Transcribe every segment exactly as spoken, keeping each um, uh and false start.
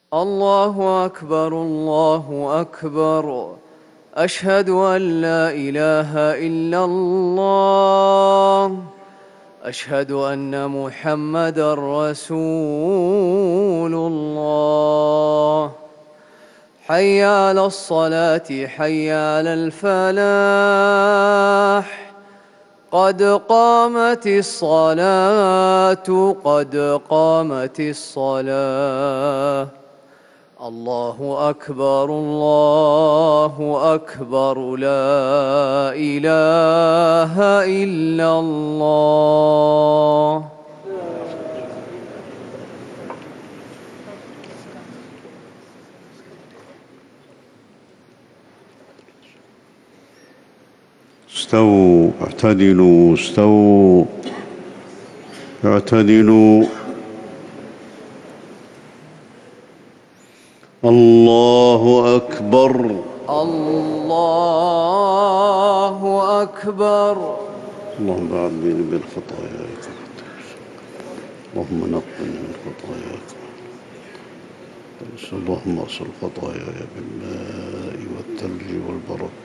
الله أكبر الله أكبر. أشهد أن لا إله إلا الله. أشهد أن محمدًا رسول الله. حي على الصلاة حي على الفلاح. قد قامت الصلاة قد قامت الصلاة. الله أكبر الله أكبر. لا إله إلا الله. استووا اعتدلوا استووا اعتدلوا. الله أكبر الله أكبر. اللهم بعدني من خطاياي، اللهم نقني من خطاياي، اللهم اغسل خطاياي بالماء والثلج والبرد.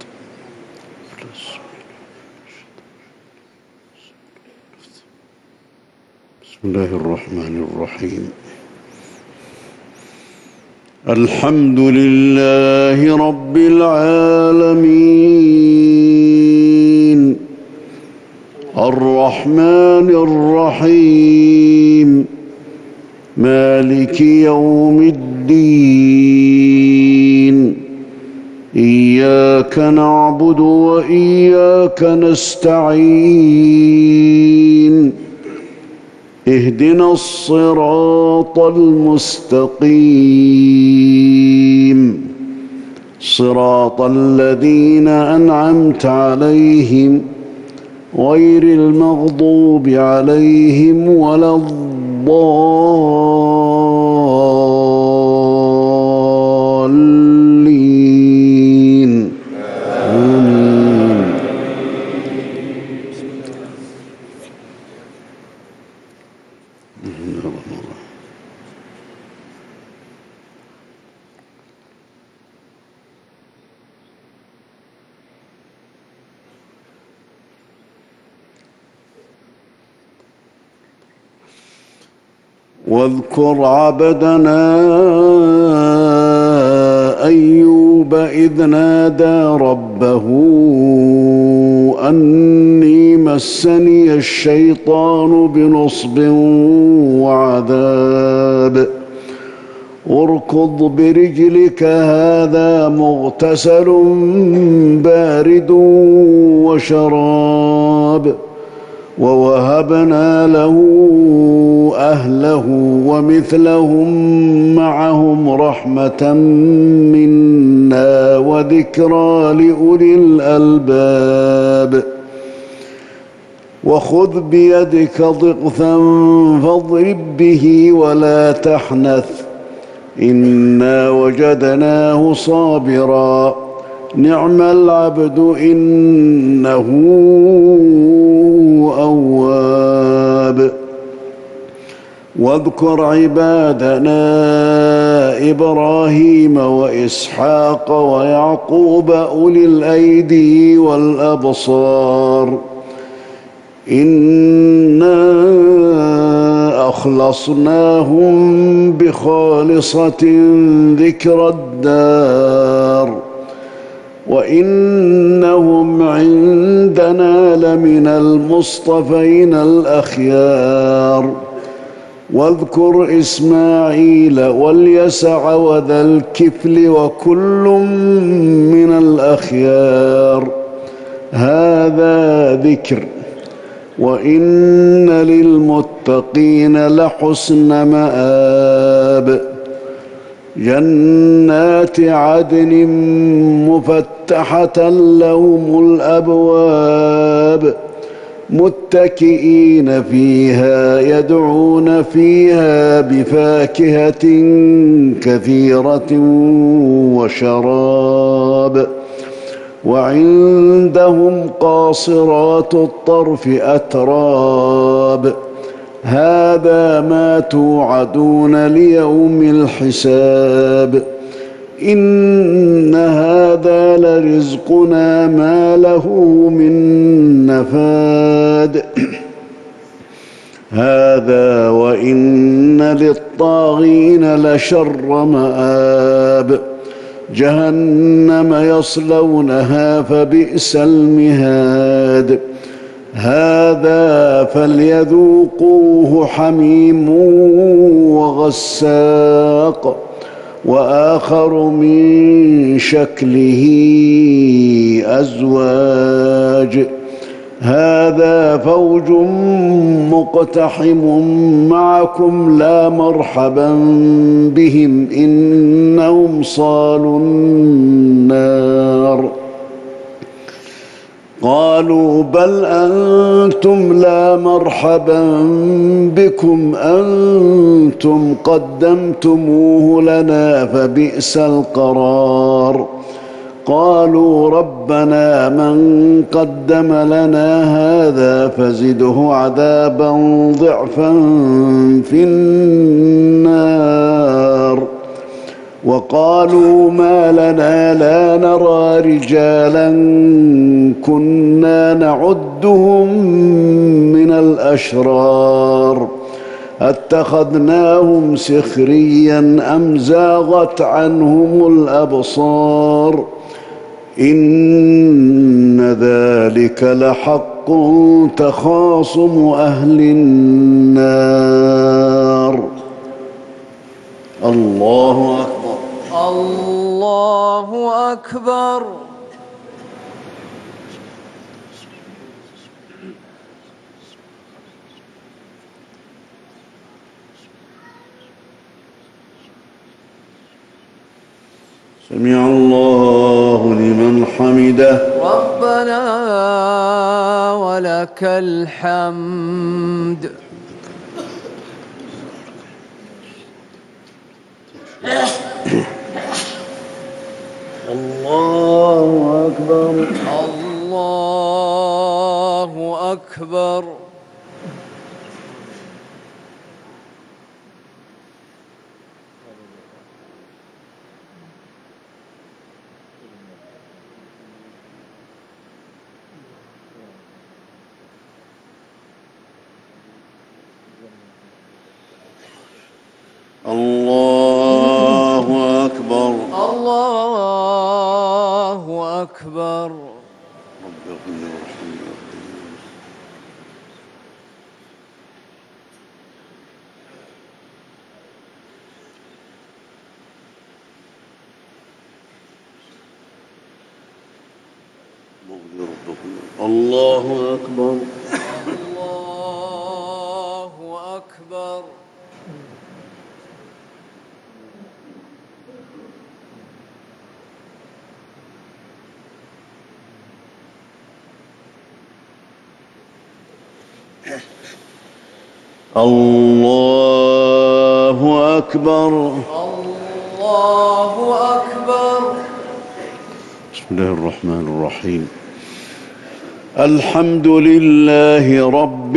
بسم الله الرحمن الرحيم. الحمد لله رب العالمين الرحمن الرحيم مالك يوم الدين. إياك نعبد وإياك نستعين. اهدنا الصراط المستقيم صراط الذين أنعمت عليهم غير المغضوب عليهم ولا الضالين. آمين. واذكر عبدنا أيوب إذ نادى ربه أني مسني الشيطان بنصب وعذاب. اركض برجلك هذا مغتسل بارد وشراب. ووهبنا له أهله ومثلهم معهم رحمة منا وذكرى لأولي الألباب. وخذ بيدك ضغثا فاضرب به ولا تحنث إنا وجدناه صابرا نعم العبد إنه أواب. واذكر عبادنا إبراهيم وإسحاق ويعقوب أولي الأيدي والأبصار إنا أخلصناهم بخالصة ذكر الدار وإنهم عندنا لمن المصطفين الأخيار. واذكر إسماعيل واليسع وذا الكفل وكل من الأخيار. هذا ذكر وإن للمتقين لحسن مآب. جنات عدن مفتحة لهم الأبواب متكئين فيها يدعون فيها بفاكهة كثيرة وشراب. وعندهم قاصرات الطرف أتراب هذا ما توعدون ليوم الحساب إن هذا لرزقنا ما له من نفاد هذا وإن للطاغين لشر مآب جهنم يصلونها فبئس المهاد هذا فليذوقوه حميم وغساق وآخر من شكله أزواج هذا فوج مقتحم معكم لا مرحبا بهم إنهم صالوا النار قالوا بل أنتم لا مرحبا بكم أنتم قدمتموه لنا فبئس القرار قالوا ربنا من قدم لنا هذا فزده عذابا ضعفا في النار وقالوا ما لنا لا نرى رجالا كنا نعدهم من الأشرار أتخذناهم سخريا أم زاغت عنهم الأبصار إن ذلك لحق تخاصم أهل النار الله أكبر الله أكبر. سمع الله لمن حمده ربنا ولك الحمد. الله أكبر الله أكبر. الله أكبر الله أكبر. الله أكبر الله أكبر. الله أكبر الله أكبر. بسم الله الرحمن الرحيم الحمد لله رب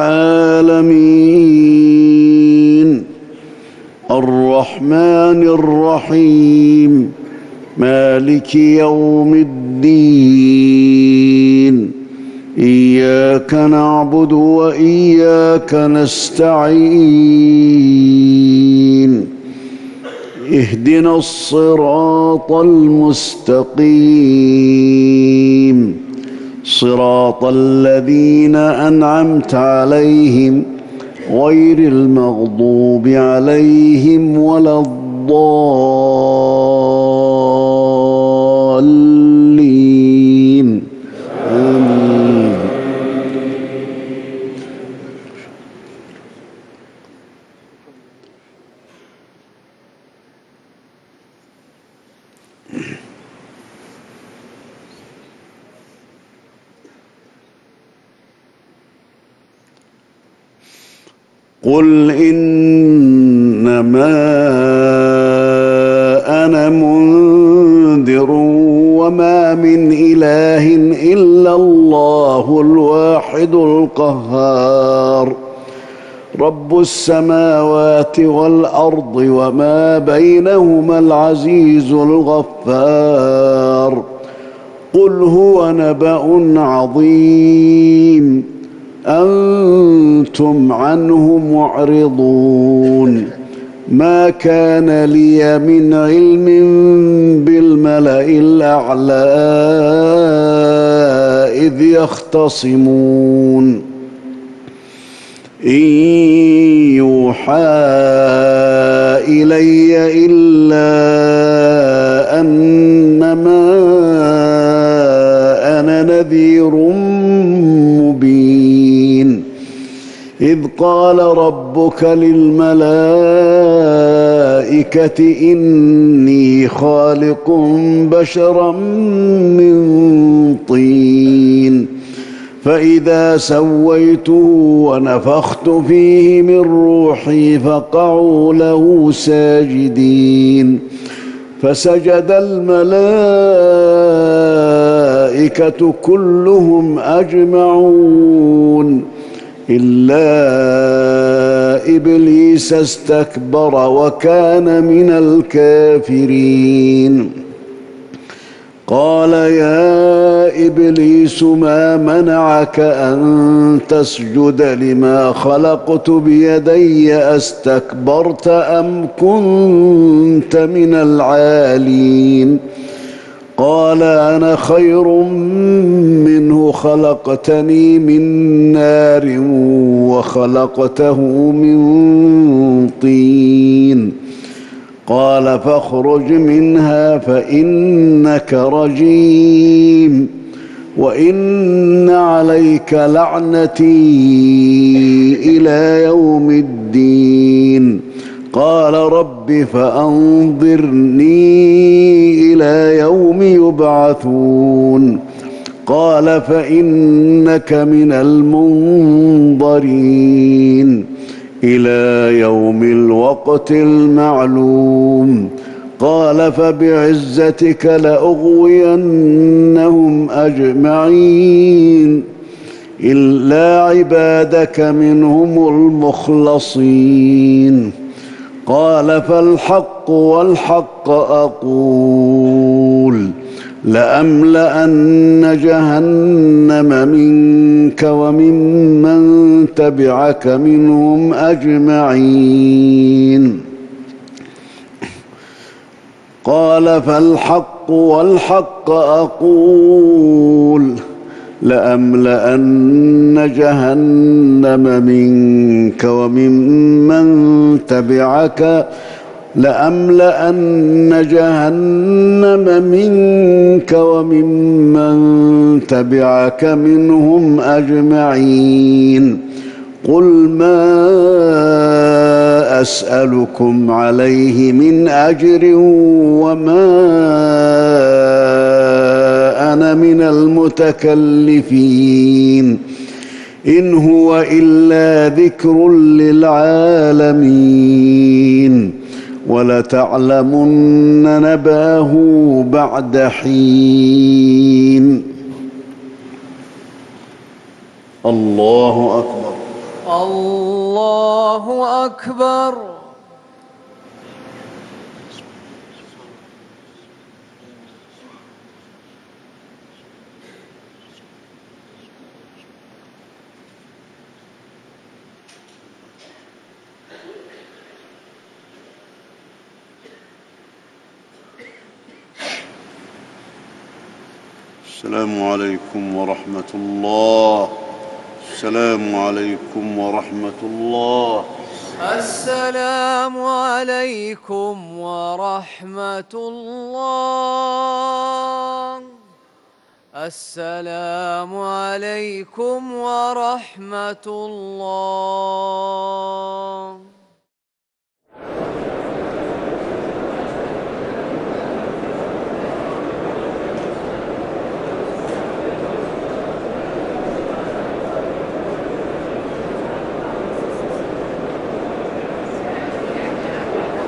العالمين الرحمن الرحيم مالك يوم الدين إياك نعبد وإياك نستعين اهدنا الصراط المستقيم صراط الذين أنعمت عليهم غير المغضوب عليهم ولا الضالين آمين. قل إنما أنا منذر وما من إله إلا الله الواحد القهار رب السماوات والأرض وما بينهما العزيز الغفار قل هو نبأ عظيم أنتم عنه معرضون ما كان لي من علم بالملأ الأعلى إذ يختصمون إن يوحى إلي إلا أنما أنا نذير مبين إذ قال ربك للملائكة إني خالق بشرا من طين فإذا سويته ونفخت فيه من روحي فقعوا له ساجدين فسجد الملائكة كلهم أجمعون إلا إبليس استكبر وكان من الكافرين قال يا إبليس ما منعك أن تسجد لما خلقت بيدي أستكبرت أم كنت من العالين قال أنا خير منه خلقتني من نار وخلقته من طين قال فاخرج منها فإنك رجيم وإن عليك لعنتي إلى يوم الدين قال رب فأنظرني إلى يوم يبعثون قال فإنك من المنظرين إلى يوم الوقت المعلوم قال فبعزتك لأغوينهم أجمعين إلا عبادك منهم المخلصين قال فالحق والحق أقول لأملأن جهنم منك وممن تبعك منهم أجمعين قال فالحق والحق أقول لأملأن جهنم منك وممن تبعك لأملأن جهنم منك وممن تبعك منهم أجمعين قل ما أسألكم عليه من أجر وما أنا من المتكلفين إن هو إلا ذكر للعالمين ولتعلمن نبأه بعد حين الله أكبر الله أكبر السلام عليكم ورحمة الله السلام عليكم ورحمة الله السلام عليكم ورحمة الله السلام عليكم ورحمة الله